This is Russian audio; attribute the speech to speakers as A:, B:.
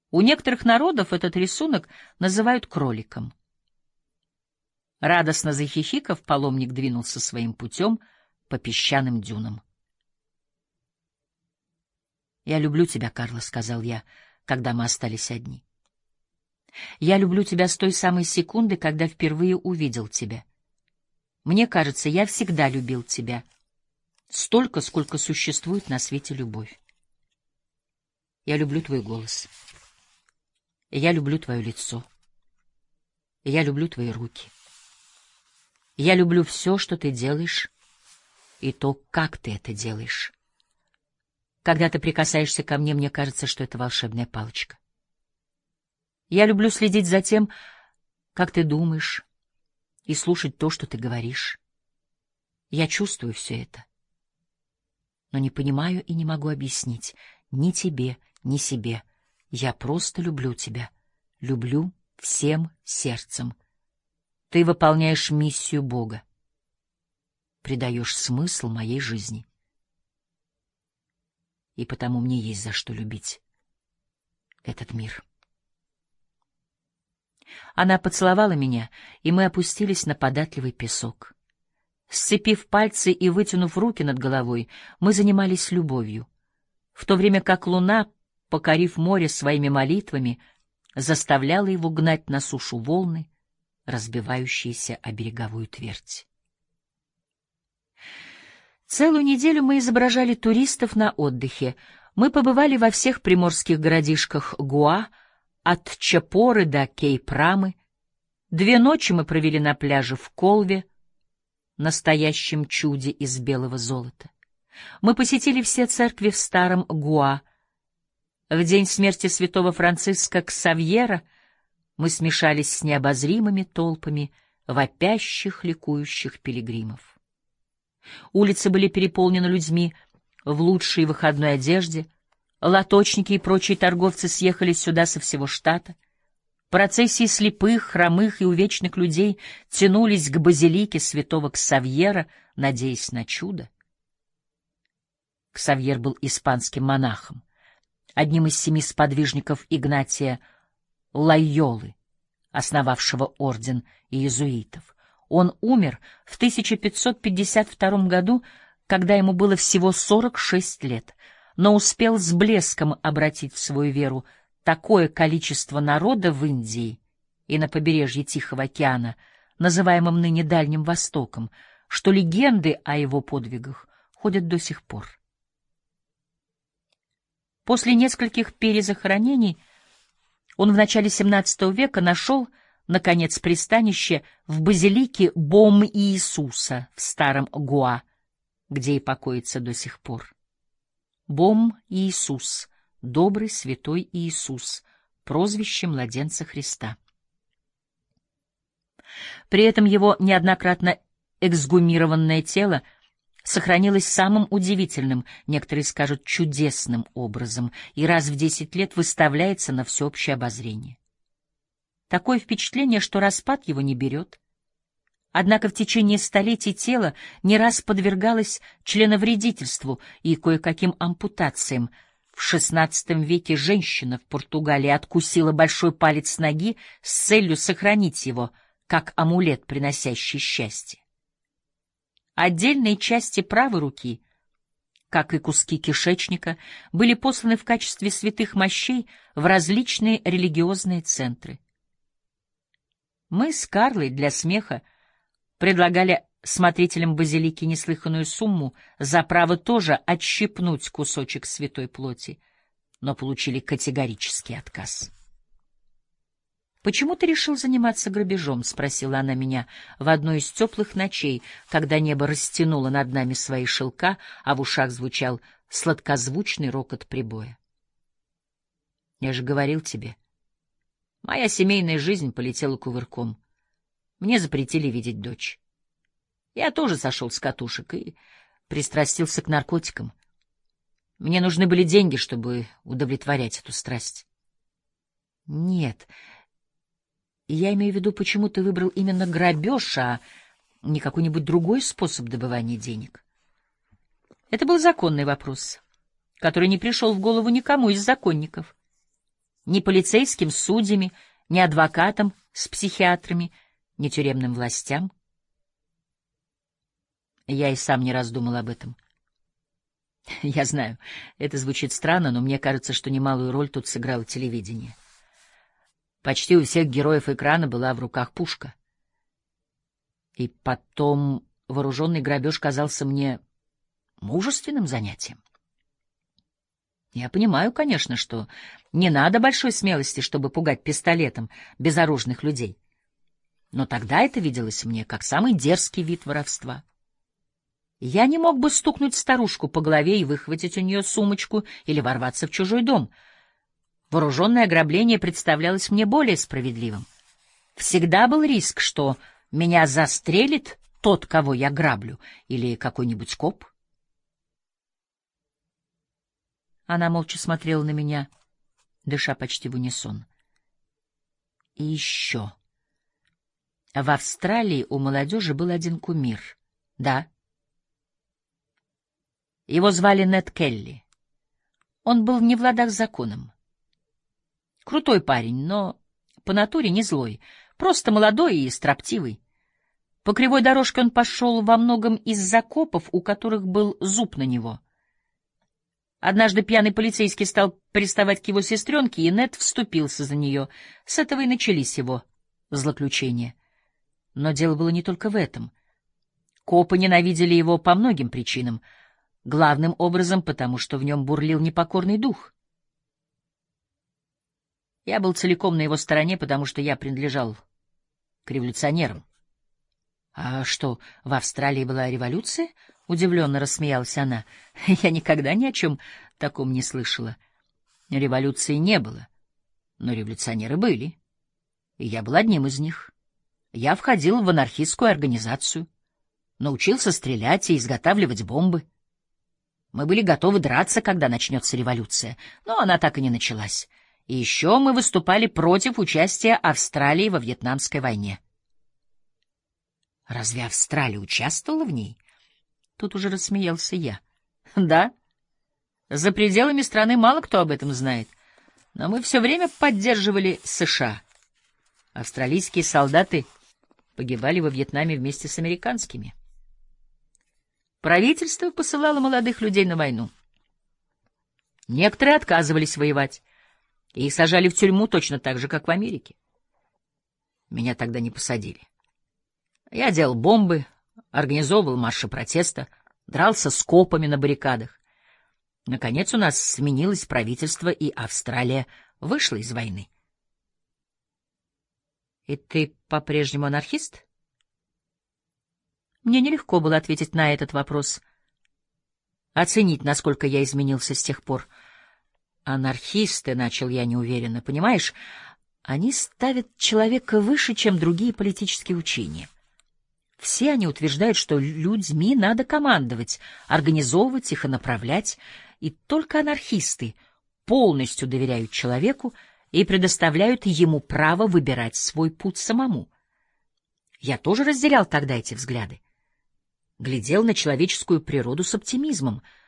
A: У некоторых народов этот рисунок называют кроликом. Радостно захихикав, паломник двинулся своим путем по песчаным дюнам. «Я люблю тебя, Карлос», — сказал я, когда мы остались одни. «Я люблю тебя с той самой секунды, когда впервые увидел тебя. Мне кажется, я всегда любил тебя. Столько, сколько существует на свете любовь. Я люблю твой голос. Я люблю твое лицо. Я люблю твои руки. Я люблю все, что ты делаешь, и то, как ты это делаешь. Когда ты прикасаешься ко мне, мне кажется, что это волшебная палочка. Я люблю следить за тем, как ты думаешь, и слушать то, что ты говоришь. Я чувствую все это, но не понимаю и не могу объяснить ни тебе, ни себе. Я просто люблю тебя, люблю всем сердцем. Ты выполняешь миссию Бога, придаешь смысл моей жизни. И потому мне есть за что любить этот мир. Она поцеловала меня, и мы опустились на податливый песок. Сцепив пальцы и вытянув руки над головой, мы занимались любовью, в то время как луна, покорив море своими молитвами, заставляла его гнать на сушу волны, разбивающиеся о береговую твердь. Целую неделю мы изображали туристов на отдыхе. Мы побывали во всех приморских городишках Гоа, от Чапоры до Кейп-Рамы. 2 ночи мы провели на пляже в Колве, настоящем чуде из белого золота. Мы посетили все церкви в старом Гоа. В день смерти святого Франциска Ксавьера мы смешались с необозримыми толпами вопящих, ликующих пилигримов. Улицы были переполнены людьми в лучшей выходной одежде. Лоточники и прочие торговцы съехались сюда со всего штата. Процессии слепых, хромых и увечных людей тянулись к базилике святого Ксавьера, надеясь на чудо. Ксавьер был испанским монахом, одним из 7 сподвижников Игнатия Лойолы, основавшего орден иезуитов. Он умер в 1552 году, когда ему было всего 46 лет, но успел с блеском обратить в свою веру такое количество народа в Индии и на побережье Тихого океана, называемом ныне Дальним Востоком, что легенды о его подвигах ходят до сих пор. После нескольких перезахоронений он в начале XVII века нашел, наконец, пристанище в базилике Бом-Иисуса в старом Гоа, где и покоится до сих пор. Бом-Иисус, добрый святой Иисус, прозвище младенца Христа. При этом его неоднократно эксгумированное тело сохранилось самым удивительным, некоторые скажут чудесным образом, и раз в 10 лет выставляется на всеобщее обозрение. Такое впечатление, что распад его не берет. Однако в течение столетий тело не раз подвергалось членовредительству и кое-каким ампутациям. В XVI веке женщина в Португалии откусила большой палец ноги с целью сохранить его, как амулет, приносящий счастье. Отдельные части правой руки, как и куски кишечника, были посланы в качестве святых мощей в различные религиозные центры. Мы с Карлой для смеха предлагали смотрителям базилики неслыханную сумму за право тоже отщипнуть кусочек святой плоти, но получили категорический отказ. «Почему ты решил заниматься грабежом?» — спросила она меня в одну из теплых ночей, когда небо растянуло над нами свои шелка, а в ушах звучал сладкозвучный рокот прибоя. «Я же говорил тебе, моя семейная жизнь полетела кувырком. Мне запретили видеть дочь. Я тоже сошел с катушек и пристрастился к наркотикам. Мне нужны были деньги, чтобы удовлетворять эту страсть». «Нет, я имею в виду, почему ты выбрал именно грабеж, а не какой-нибудь другой способ добывания денег?» Это был законный вопрос, который не пришел в голову никому из законников. Ни полицейским с судьями, ни адвокатам с психиатрами, ни тюремным властям. Я и сам не раз думал об этом. Я знаю, это звучит странно, но мне кажется, что немалую роль тут сыграло телевидение. Почти у всех героев экрана была в руках пушка. И потом вооруженный грабеж казался мне мужественным занятием. Я понимаю, конечно, что не надо большой смелости, чтобы пугать пистолетом безоружных людей. Но тогда это виделось мне как самый дерзкий вид воровства. Я не мог бы стукнуть старушку по голове и выхватить у нее сумочку или ворваться в чужой дом. Вооруженное ограбление представлялось мне более справедливым. Всегда был риск, что меня застрелит тот, кого я граблю, или какой-нибудь коп. Она молча смотрела на меня, дыша почти в унисон. И еще. В Австралии у молодежи был один кумир. Да. Его звали Нед Келли. Он был не в ладах с законом. Крутой парень, но по натуре не злой, просто молодой и строптивый. По кривой дорожке он пошел во многом из-за копов, у которых был зуб на него. Однажды пьяный полицейский стал приставать к его сестренке, и Нед вступился за нее. С этого и начались его злоключения. Но дело было не только в этом. Копы ненавидели его по многим причинам, главным образом потому, что в нем бурлил непокорный дух. Я был целиком на его стороне, потому что я принадлежал к революционерам. — А что, в Австралии была революция? — удивленно рассмеялась она. — Я никогда ни о чем таком не слышала. Революции не было, но революционеры были, и я был одним из них. Я входил в анархистскую организацию, научился стрелять и изготавливать бомбы. Мы были готовы драться, когда начнется революция, но она так и не началась. И еще мы выступали против участия Австралии во Вьетнамской войне. Разве Австралия участвовала в ней? Тут уже рассмеялся я. Да. За пределами страны мало кто об этом знает, но мы все время поддерживали США. Австралийские солдаты погибали во Вьетнаме вместе с американскими. Правительство посылало молодых людей на войну. Некоторые отказывались воевать, и их сажали в тюрьму точно так же, как в Америке. Меня тогда не посадили. Я делал бомбы, организовывал марши протеста, дрался с копами на баррикадах. Наконец у нас сменилось правительство, и Австралия вышла из войны. И ты по-прежнему анархист? Мне нелегко было ответить на этот вопрос, оценить, насколько я изменился с тех пор. Анархисты, — начал я неуверенно, — понимаешь, они ставят человека выше, чем другие политические учения. Все они утверждают, что людьми надо командовать, организовывать их и направлять, и только анархисты полностью доверяют человеку и предоставляют ему право выбирать свой путь самому. Я тоже разделял тогда эти взгляды. Глядел на человеческую природу с оптимизмом —